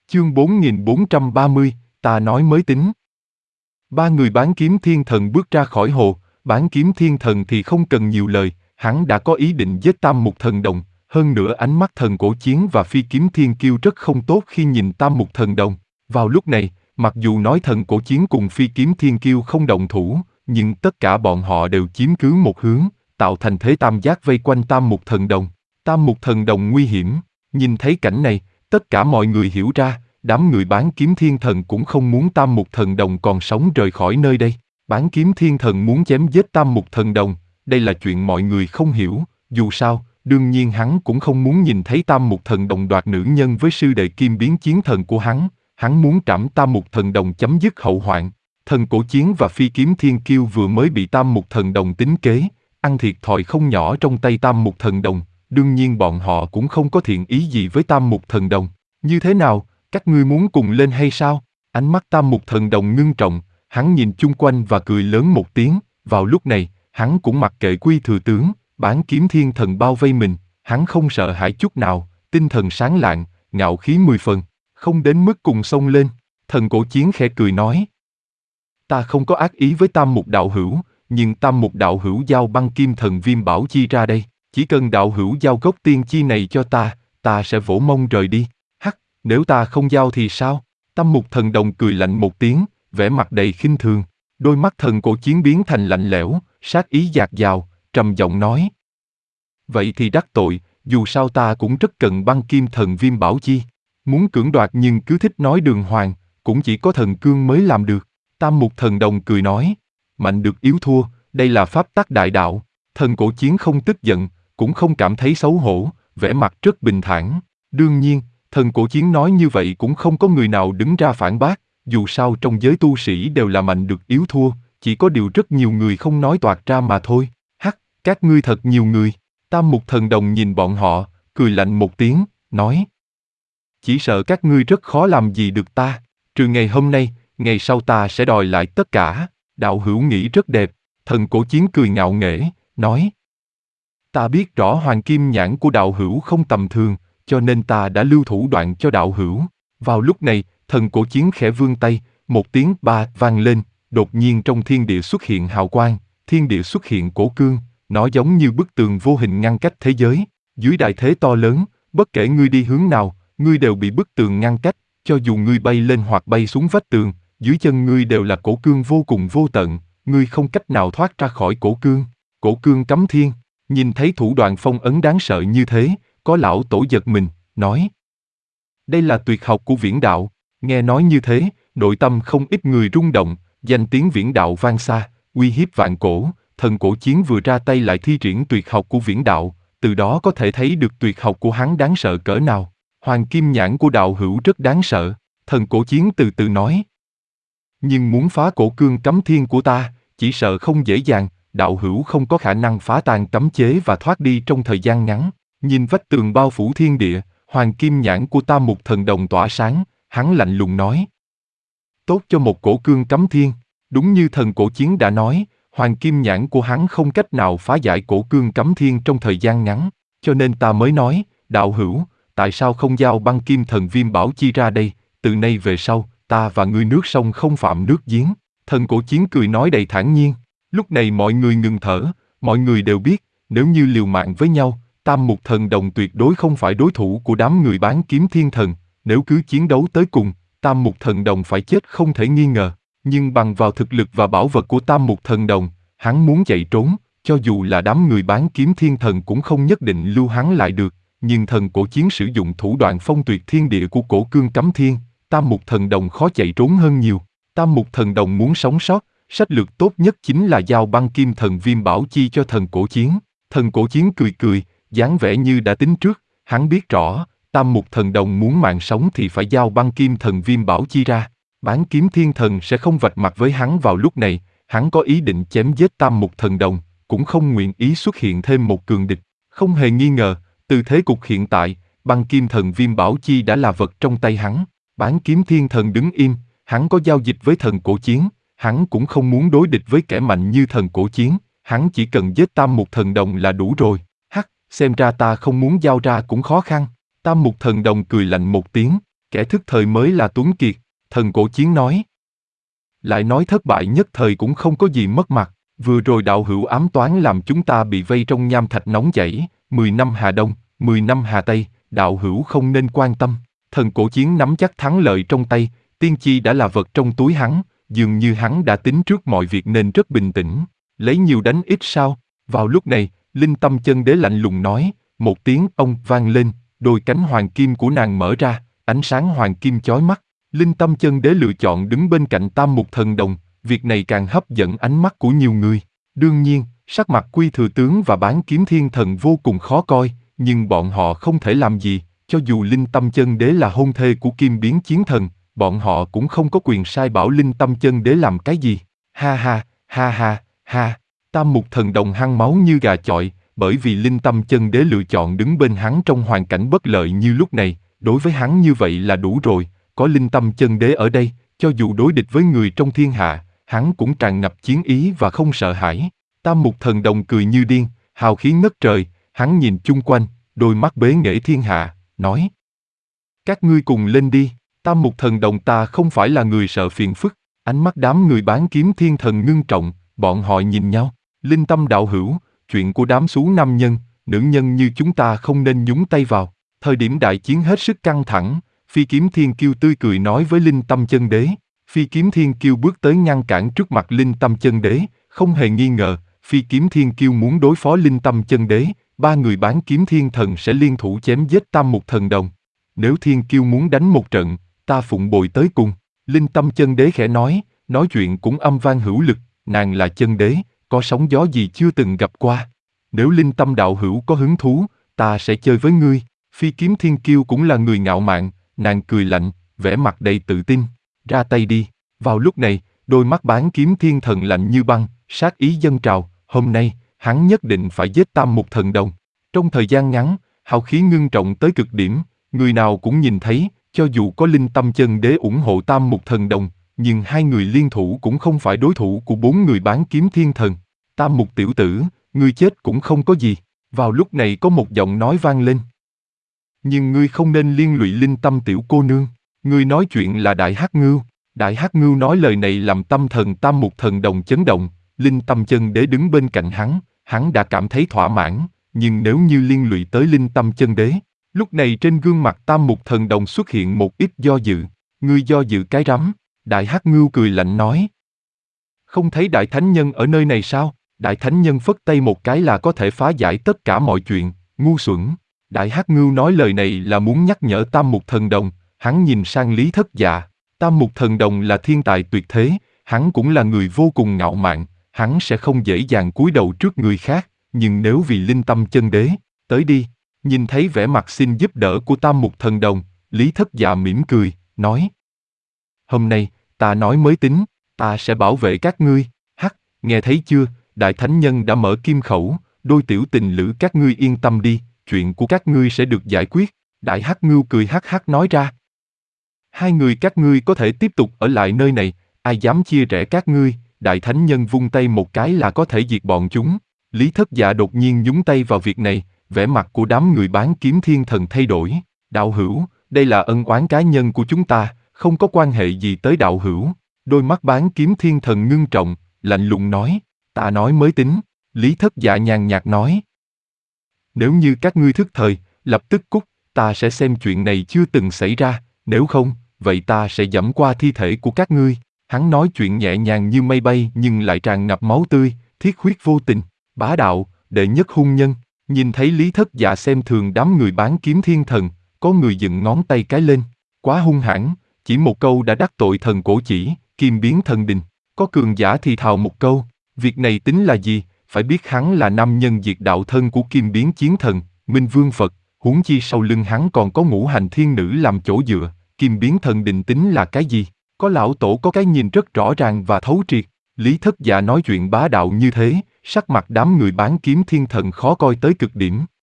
Chương 4430, ta nói mới tính. Ba người bán kiếm thiên thần bước ra khỏi hồ, bán kiếm thiên thần thì không cần nhiều lời, hắn đã có ý định giết Tam Mục Thần Đồng, hơn nữa ánh mắt Thần Cổ Chiến và Phi Kiếm Thiên Kiêu rất không tốt khi nhìn Tam Mục Thần Đồng. Vào lúc này, mặc dù nói Thần Cổ Chiến cùng Phi Kiếm Thiên Kiêu không động thủ, nhưng tất cả bọn họ đều chiếm cứ một hướng, tạo thành thế tam giác vây quanh Tam Mục Thần Đồng. Tam Mục Thần Đồng nguy hiểm, nhìn thấy cảnh này, tất cả mọi người hiểu ra, đám người bán kiếm thiên thần cũng không muốn Tam Mục Thần Đồng còn sống rời khỏi nơi đây. Bán kiếm thiên thần muốn chém giết Tam Mục Thần Đồng, đây là chuyện mọi người không hiểu, dù sao, đương nhiên hắn cũng không muốn nhìn thấy Tam Mục Thần Đồng đoạt nữ nhân với sư đệ Kim Biến Chiến Thần của hắn muốn trảm Tam Mục Thần Đồng chấm dứt hậu hoạn. Thần Cổ Chiến và Phi Kiếm Thiên Kiêu vừa mới bị Tam Mục Thần Đồng tính kế, ăn thiệt thòi không nhỏ trong tay Tam Mục Thần Đồng, đương nhiên bọn họ cũng không có thiện ý gì với Tam Mục Thần Đồng. Như thế nào, các ngươi muốn cùng lên hay sao? Ánh mắt Tam Mục Thần Đồng ngưng trọng, hắn nhìn chung quanh và cười lớn một tiếng, vào lúc này, hắn cũng mặc kệ Quy Thừa Tướng, bán kiếm thiên thần bao vây mình, hắn không sợ hãi chút nào, tinh thần sáng lạng, ngạo khí 10 phần, không đến mức cùng xông lên. Thần Cổ Chiến khẽ cười nói: Ta không có ác ý với Tam Mục đạo hữu, nhưng Tam Mục đạo hữu giao băng kim thần viêm bảo chi ra đây, chỉ cần đạo hữu giao gốc tiên chi này cho ta sẽ vỗ mông rời đi. Hắc, nếu ta không giao thì sao? Tam Mục Thần Đồng cười lạnh một tiếng, vẻ mặt đầy khinh thường, đôi mắt Thần Cổ Chiến biến thành lạnh lẽo, sát ý dạt dào, trầm giọng nói: Vậy thì đắc tội, dù sao ta cũng rất cần băng kim thần viêm bảo chi, muốn cưỡng đoạt nhưng cứ thích nói đường hoàng, cũng chỉ có thần cương mới làm được. Tam Mục Thần Đồng cười nói: Mạnh được yếu thua, đây là pháp tắc đại đạo. Thần Cổ Chiến không tức giận, cũng không cảm thấy xấu hổ, vẻ mặt rất bình thản. Đương nhiên, Thần Cổ Chiến nói như vậy cũng không có người nào đứng ra phản bác, dù sao trong giới tu sĩ đều là mạnh được yếu thua, chỉ có điều rất nhiều người không nói toạc ra mà thôi. Hắc, các ngươi thật nhiều người. Tam Mục Thần Đồng nhìn bọn họ, cười lạnh một tiếng, nói: Chỉ sợ các ngươi rất khó làm gì được ta, trừ ngày hôm nay, ngày sau ta sẽ đòi lại tất cả. Đạo hữu nghĩ rất đẹp. Thần Cổ Chiến cười ngạo nghễ, nói: Ta biết rõ hoàng kim nhãn của đạo hữu không tầm thường, cho nên ta đã lưu thủ đoạn cho đạo hữu. Vào lúc này, Thần Cổ Chiến khẽ vươn tay, một tiếng ba vang lên, đột nhiên trong thiên địa xuất hiện hào quang, thiên địa xuất hiện cổ cương, nó giống như bức tường vô hình ngăn cách thế giới. Dưới đại thế to lớn, bất kể ngươi đi hướng nào, ngươi đều bị bức tường ngăn cách, cho dù ngươi bay lên hoặc bay xuống vách tường, dưới chân ngươi đều là cổ cương vô cùng vô tận, ngươi không cách nào thoát ra khỏi cổ cương. Cổ cương cấm thiên. Nhìn thấy thủ đoạn phong ấn đáng sợ như thế, có lão tổ giật mình, nói: Đây là tuyệt học của Viễn Đạo. Nghe nói như thế, nội tâm không ít người rung động, danh tiếng Viễn Đạo vang xa, uy hiếp vạn cổ. Thần Cổ Chiến vừa ra tay lại thi triển tuyệt học của Viễn Đạo, từ đó có thể thấy được tuyệt học của hắn đáng sợ cỡ nào. Hoàng kim nhãn của đạo hữu rất đáng sợ. Thần Cổ Chiến từ từ nói: Nhưng muốn phá cổ cương cấm thiên của ta, chỉ sợ không dễ dàng. Đạo hữu không có khả năng phá tan cấm chế và thoát đi trong thời gian ngắn. Nhìn vách tường bao phủ thiên địa, hoàng kim nhãn của Tam Mục Thần Đồng tỏa sáng, hắn lạnh lùng nói: Tốt cho một cổ cương cấm thiên. Đúng như Thần Cổ Chiến đã nói, hoàng kim nhãn của hắn không cách nào phá giải cổ cương cấm thiên trong thời gian ngắn, cho nên ta mới nói: Đạo hữu, tại sao không giao băng kim thần viêm bảo chi ra đây, từ nay về sau, ta và ngươi nước sông không phạm nước giếng. Thần Cổ Chiến cười nói đầy thản nhiên. Lúc này mọi người ngừng thở, mọi người đều biết, nếu như liều mạng với nhau, Tam Mục Thần Đồng tuyệt đối không phải đối thủ của đám người bán kiếm thiên thần, nếu cứ chiến đấu tới cùng, Tam Mục Thần Đồng phải chết không thể nghi ngờ. Nhưng bằng vào thực lực và bảo vật của Tam Mục Thần Đồng, hắn muốn chạy trốn, cho dù là đám người bán kiếm thiên thần cũng không nhất định lưu hắn lại được. Nhưng Thần Cổ Chiến sử dụng thủ đoạn phong tuyệt thiên địa của cổ cương cấm thiên, Tam Mục Thần Đồng khó chạy trốn hơn nhiều. Tam Mục Thần Đồng muốn sống sót, sách lược tốt nhất chính là giao băng kim thần viêm bảo chi cho Thần Cổ Chiến. Thần Cổ Chiến cười cười, dáng vẻ như đã tính trước, hắn biết rõ, Tam Mục Thần Đồng muốn mạng sống thì phải giao băng kim thần viêm bảo chi ra. Bán kiếm thiên thần sẽ không vạch mặt với hắn vào lúc này, hắn có ý định chém giết Tam Mục Thần Đồng, cũng không nguyện ý xuất hiện thêm một cường địch. Không hề nghi ngờ, từ thế cục hiện tại, băng kim thần viêm bảo chi đã là vật trong tay hắn. Bán kiếm thiên thần đứng im, hắn có giao dịch với Thần Cổ Chiến, hắn cũng không muốn đối địch với kẻ mạnh như Thần Cổ Chiến, hắn chỉ cần giết Tam Mục Thần Đồng là đủ rồi. Hắc, xem ra ta không muốn giao ra cũng khó khăn. Tam Mục Thần Đồng cười lạnh một tiếng, Kẻ thức thời mới là tuấn kiệt, Thần Cổ Chiến nói. Lại nói thất bại nhất thời cũng không có gì mất mặt, vừa rồi đạo hữu ám toán làm chúng ta bị vây trong nham thạch nóng chảy, 10 năm Hà Đông, 10 năm Hà Tây, đạo hữu không nên quan tâm. Thần Cổ Chiến nắm chắc thắng lợi trong tay, tiên chi đã là vật trong túi hắn, dường như hắn đã tính trước mọi việc nên rất bình tĩnh, lấy nhiều đánh ít sao. Vào lúc này, Linh Tâm Chân Đế lạnh lùng nói, một tiếng ông vang lên, đôi cánh hoàng kim của nàng mở ra, ánh sáng hoàng kim chói mắt. Linh Tâm Chân Đế lựa chọn đứng bên cạnh Tam Mục Thần Đồng, việc này càng hấp dẫn ánh mắt của nhiều người. Đương nhiên, sắc mặt Quy Thừa Tướng và Bán Kiếm Thiên Thần vô cùng khó coi, nhưng bọn họ không thể làm gì, cho dù Linh Tâm Chân Đế là hôn thê của Kim Biến Chiến Thần, bọn họ cũng không có quyền sai bảo Linh Tâm Chân Đế làm cái gì. Ha ha, ha ha, ha. Tam Mục Thần Đồng hăng máu như gà chọi, bởi vì Linh Tâm Chân Đế lựa chọn đứng bên hắn trong hoàn cảnh bất lợi như lúc này, đối với hắn như vậy là đủ rồi. Có Linh Tâm Chân Đế ở đây, cho dù đối địch với người trong thiên hạ, hắn cũng tràn ngập chiến ý và không sợ hãi. Tam Mục Thần Đồng cười như điên, hào khí ngất trời, hắn nhìn chung quanh, đôi mắt bế nghệ thiên hạ, nói. Các ngươi cùng lên đi, Tam Mục Thần Đồng ta không phải là người sợ phiền phức. Ánh mắt đám người Bán Kiếm Thiên Thần ngưng trọng, bọn họ nhìn nhau. Linh Tâm đạo hữu, chuyện của đám xú nam nhân, nữ nhân như chúng ta không nên nhúng tay vào. Thời điểm đại chiến hết sức căng thẳng, Phi Kiếm Thiên Kiêu tươi cười nói với Linh Tâm Chân Đế. Phi Kiếm Thiên Kiêu bước tới ngăn cản trước mặt Linh Tâm Chân Đế, không hề nghi ngờ, Phi Kiếm Thiên Kiêu muốn đối phó Linh Tâm Chân Đế, ba người Bán Kiếm Thiên Thần sẽ liên thủ chém giết Tam Mục Thần Đồng. Nếu Thiên Kiêu muốn đánh một trận, ta phụng bồi tới cùng. Linh Tâm Chân Đế khẽ nói chuyện cũng âm vang hữu lực, nàng là chân đế, có sóng gió gì chưa từng gặp qua. Nếu Linh Tâm đạo hữu có hứng thú, ta sẽ chơi với ngươi. Phi Kiếm Thiên Kiêu cũng là người ngạo mạn, nàng cười lạnh, vẻ mặt đầy tự tin, ra tay đi. Vào lúc này, đôi mắt Bán Kiếm Thiên Thần lạnh như băng, sát ý dâng trào, hôm nay, hắn nhất định phải giết Tam Mục Thần Đồng. Trong thời gian ngắn, hào khí ngưng trọng tới cực điểm, người nào cũng nhìn thấy, cho dù có Linh Tâm Chân Đế ủng hộ Tam Mục Thần Đồng, nhưng hai người liên thủ cũng không phải đối thủ của bốn người Bán Kiếm Thiên Thần. Tam Mục tiểu tử, ngươi chết cũng không có gì. Vào lúc này có một giọng nói vang lên. Nhưng ngươi không nên liên lụy Linh Tâm tiểu cô nương. Ngươi nói chuyện là Đại Hắc Ngưu. Đại Hắc Ngưu nói lời này làm tâm thần Tam Mục Thần Đồng chấn động. Linh Tâm Chân Đế đứng bên cạnh hắn đã cảm thấy thỏa mãn. Nhưng nếu như liên lụy tới Linh Tâm Chân Đế, lúc này trên gương mặt Tam Mục Thần Đồng xuất hiện một ít do dự. Ngươi do dự cái rắm? Đại Hắc Ngưu cười lạnh nói. Không thấy Đại Thánh Nhân ở nơi này sao? Đại Thánh Nhân phất tay một cái là có thể phá giải tất cả mọi chuyện, ngu xuẩn. Đại Hắc Ngưu nói lời này là muốn nhắc nhở Tam Mục Thần Đồng, hắn nhìn sang Lý Thất Dạ. Tam Mục Thần Đồng là thiên tài tuyệt thế, hắn cũng là người vô cùng ngạo mạn, hắn sẽ không dễ dàng cúi đầu trước người khác, nhưng nếu vì Linh Tâm Chân Đế, tới đi. Nhìn thấy vẻ mặt xin giúp đỡ của Tam Mục Thần Đồng, Lý Thất Dạ mỉm cười, nói. Hôm nay, ta nói mới tính, ta sẽ bảo vệ các ngươi. Hắc, nghe thấy chưa, Đại Thánh Nhân đã mở kim khẩu, đôi tiểu tình lữ các ngươi yên tâm đi, chuyện của các ngươi sẽ được giải quyết. Đại Hắc Ngưu cười hắc hắc nói ra. Hai người các ngươi có thể tiếp tục ở lại nơi này, ai dám chia rẽ các ngươi, Đại Thánh Nhân vung tay một cái là có thể diệt bọn chúng. Lý Thất Dạ đột nhiên nhúng tay vào việc này, vẻ mặt của đám người Bán Kiếm Thiên Thần thay đổi. Đạo hữu, đây là ân oán cá nhân của chúng ta, không có quan hệ gì tới đạo hữu. Đôi mắt Bán Kiếm Thiên Thần ngưng trọng, lạnh lùng nói, ta nói mới tính. Lý Thất Dạ nhàn nhạt nói. Nếu như các ngươi thức thời, lập tức cút, ta sẽ xem chuyện này chưa từng xảy ra, nếu không, vậy ta sẽ giẫm qua thi thể của các ngươi. Hắn nói chuyện nhẹ nhàng như mây bay nhưng lại tràn ngập máu tươi, thiết huyết vô tình, bá đạo, đệ nhất hung nhân. Nhìn thấy Lý Thất Dạ xem thường đám người Bán Kiếm Thiên Thần, có người dựng ngón tay cái lên, quá hung hãn, chỉ một câu đã đắc tội Thần Cổ Chỉ, Kim Biến Thần Đình. Có cường giả thì thào một câu, việc này tính là gì, phải biết hắn là nam nhân diệt đạo thân của Kim Biến Chiến Thần, Minh Vương Phật, huống chi sau lưng hắn còn có Ngũ Hành Thiên Nữ làm chỗ dựa, Kim Biến Thần Đình tính là cái gì? Có lão tổ có cái nhìn rất rõ ràng và thấu triệt. Lý Thất Dạ nói chuyện bá đạo như thế, sắc mặt đám người Bán Kiếm Thiên Thần khó coi tới cực điểm.